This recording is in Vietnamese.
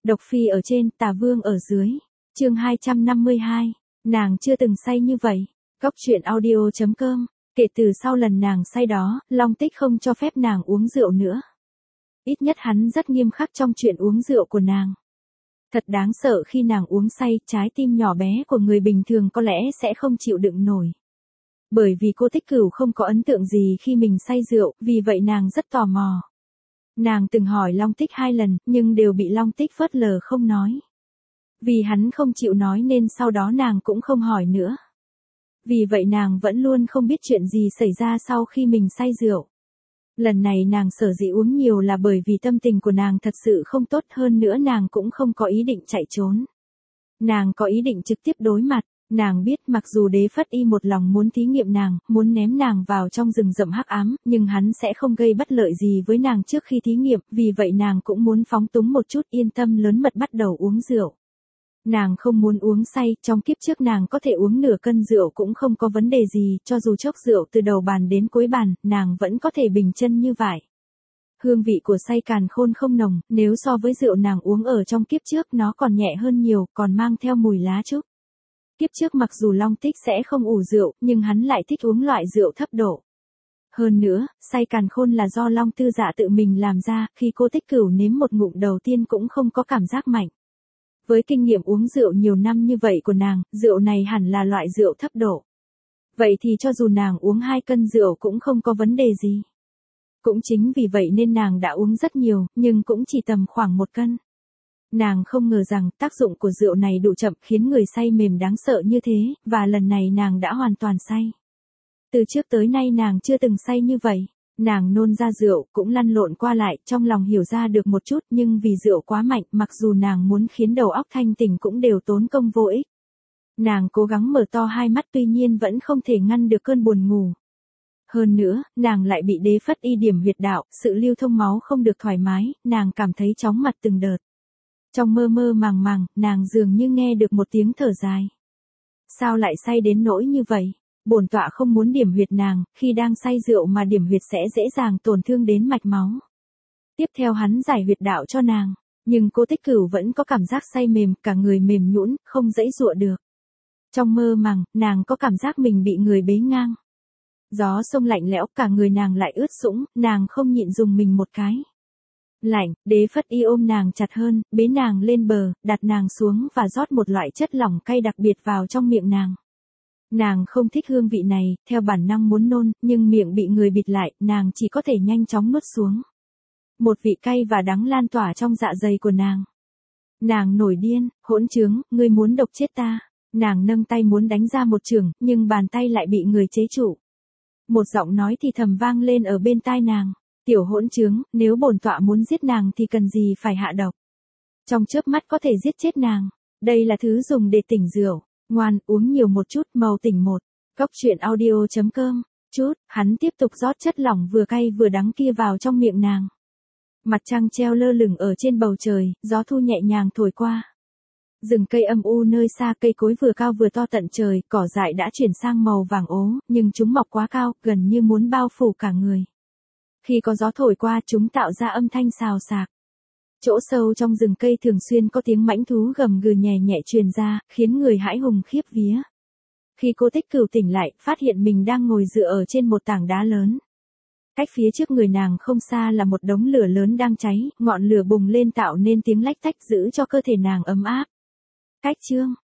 Độc Phi ở trên, Tà Vương ở dưới. Chương 252. Nàng chưa từng say như vậy. Góc truyện audio.com. Kể từ sau lần nàng say đó, Long Tích không cho phép nàng uống rượu nữa. Ít nhất hắn rất nghiêm khắc trong chuyện uống rượu của nàng. Thật đáng sợ khi nàng uống say, trái tim nhỏ bé của người bình thường có lẽ sẽ không chịu đựng nổi. Bởi vì cô Tích Cửu không có ấn tượng gì khi mình say rượu, vì vậy nàng rất tò mò. Nàng từng hỏi Long Tích 2 lần, nhưng đều bị Long Tích phớt lờ không nói. Vì hắn không chịu nói nên sau đó nàng cũng không hỏi nữa. Vì vậy nàng vẫn luôn không biết chuyện gì xảy ra sau khi mình say rượu. Lần này nàng sở dĩ uống nhiều là bởi vì tâm tình của nàng thật sự không tốt, hơn nữa nàng cũng không có ý định chạy trốn. Nàng có ý định trực tiếp đối mặt. Nàng biết mặc dù Đế Phất Y một lòng muốn thí nghiệm nàng, muốn ném nàng vào trong rừng rậm hắc ám, nhưng hắn sẽ không gây bất lợi gì với nàng trước khi thí nghiệm, vì vậy nàng cũng muốn phóng túng một chút, yên tâm lớn mật bắt đầu uống rượu. Nàng không muốn uống say, trong kiếp trước nàng có thể uống nửa cân rượu cũng không có vấn đề gì, cho dù chốc rượu từ đầu bàn đến cuối bàn, nàng vẫn có thể bình chân như vậy. Hương vị của say càn khôn không nồng, nếu so với rượu nàng uống ở trong kiếp trước nó còn nhẹ hơn nhiều, còn mang theo mùi lá trúc. Kiếp trước mặc dù Long Tích sẽ không ủ rượu, nhưng hắn lại thích uống loại rượu thấp độ. Hơn nữa, say càn khôn là do Long Tư Dạ tự mình làm ra, khi cô Tích Cửu nếm một ngụm đầu tiên cũng không có cảm giác mạnh. Với kinh nghiệm uống rượu nhiều năm như vậy của nàng, rượu này hẳn là loại rượu thấp độ. Vậy thì cho dù nàng uống 2 cân rượu cũng không có vấn đề gì. Cũng chính vì vậy nên nàng đã uống rất nhiều, nhưng cũng chỉ tầm khoảng 1 cân. Nàng không ngờ rằng tác dụng của rượu này đủ chậm khiến người say mềm đáng sợ như thế, và lần này nàng đã hoàn toàn say. Từ trước tới nay nàng chưa từng say như vậy. Nàng nôn ra rượu, cũng lăn lộn qua lại, trong lòng hiểu ra được một chút, nhưng vì rượu quá mạnh, mặc dù nàng muốn khiến đầu óc thanh tỉnh cũng đều tốn công vô ích. Nàng cố gắng mở to hai mắt tuy nhiên vẫn không thể ngăn được cơn buồn ngủ. Hơn nữa, nàng lại bị Đế Phất Y điểm huyệt đạo, sự lưu thông máu không được thoải mái, nàng cảm thấy chóng mặt từng đợt. Trong mơ mơ màng màng, nàng dường như nghe được một tiếng thở dài. Sao lại say đến nỗi như vậy? Bổn tọa không muốn điểm huyệt nàng, khi đang say rượu mà điểm huyệt sẽ dễ dàng tổn thương đến mạch máu. Tiếp theo hắn giải huyệt đạo cho nàng, nhưng cô Tích Cửu vẫn có cảm giác say mềm, cả người mềm nhũn, không giãy giụa được. Trong mơ màng, nàng có cảm giác mình bị người bế ngang. Gió sông lạnh lẽo, cả người nàng lại ướt sũng, nàng không nhịn dùng mình một cái. Lạnh, Đế Phất Y ôm nàng chặt hơn, bế nàng lên bờ, đặt nàng xuống và rót một loại chất lỏng cay đặc biệt vào trong miệng nàng. Nàng không thích hương vị này, theo bản năng muốn nôn, nhưng miệng bị người bịt lại, nàng chỉ có thể nhanh chóng nuốt xuống. Một vị cay và đắng lan tỏa trong dạ dày của nàng. Nàng nổi điên, hỗn trướng, ngươi muốn độc chết ta. Nàng nâng tay muốn đánh ra một chưởng, nhưng bàn tay lại bị người chế trụ. Một giọng nói thì thầm vang lên ở bên tai nàng. Tiểu hỗn trướng, nếu bổn tọa muốn giết nàng thì cần gì phải hạ độc. Trong chớp mắt có thể giết chết nàng. Đây là thứ dùng để tỉnh rượu. Ngoan, uống nhiều một chút, màu tỉnh một. Góc truyện audio.com. Hắn tiếp tục rót chất lỏng vừa cay vừa đắng kia vào trong miệng nàng. Mặt trăng treo lơ lửng ở trên bầu trời, gió thu nhẹ nhàng thổi qua. Rừng cây âm u nơi xa, cây cối vừa cao vừa to tận trời, cỏ dại đã chuyển sang màu vàng ố, nhưng chúng mọc quá cao, gần như muốn bao phủ cả người. Khi có gió thổi qua, chúng tạo ra âm thanh xào xạc. Chỗ sâu trong rừng cây thường xuyên có tiếng mãnh thú gầm gừ nhẹ nhẹ truyền ra, khiến người hãi hùng khiếp vía. Khi cô Tích Cửu tỉnh lại, phát hiện mình đang ngồi dựa ở trên một tảng đá lớn. Cách phía trước người nàng không xa là một đống lửa lớn đang cháy, ngọn lửa bùng lên tạo nên tiếng lách tách giữ cho cơ thể nàng ấm áp. Cách chương,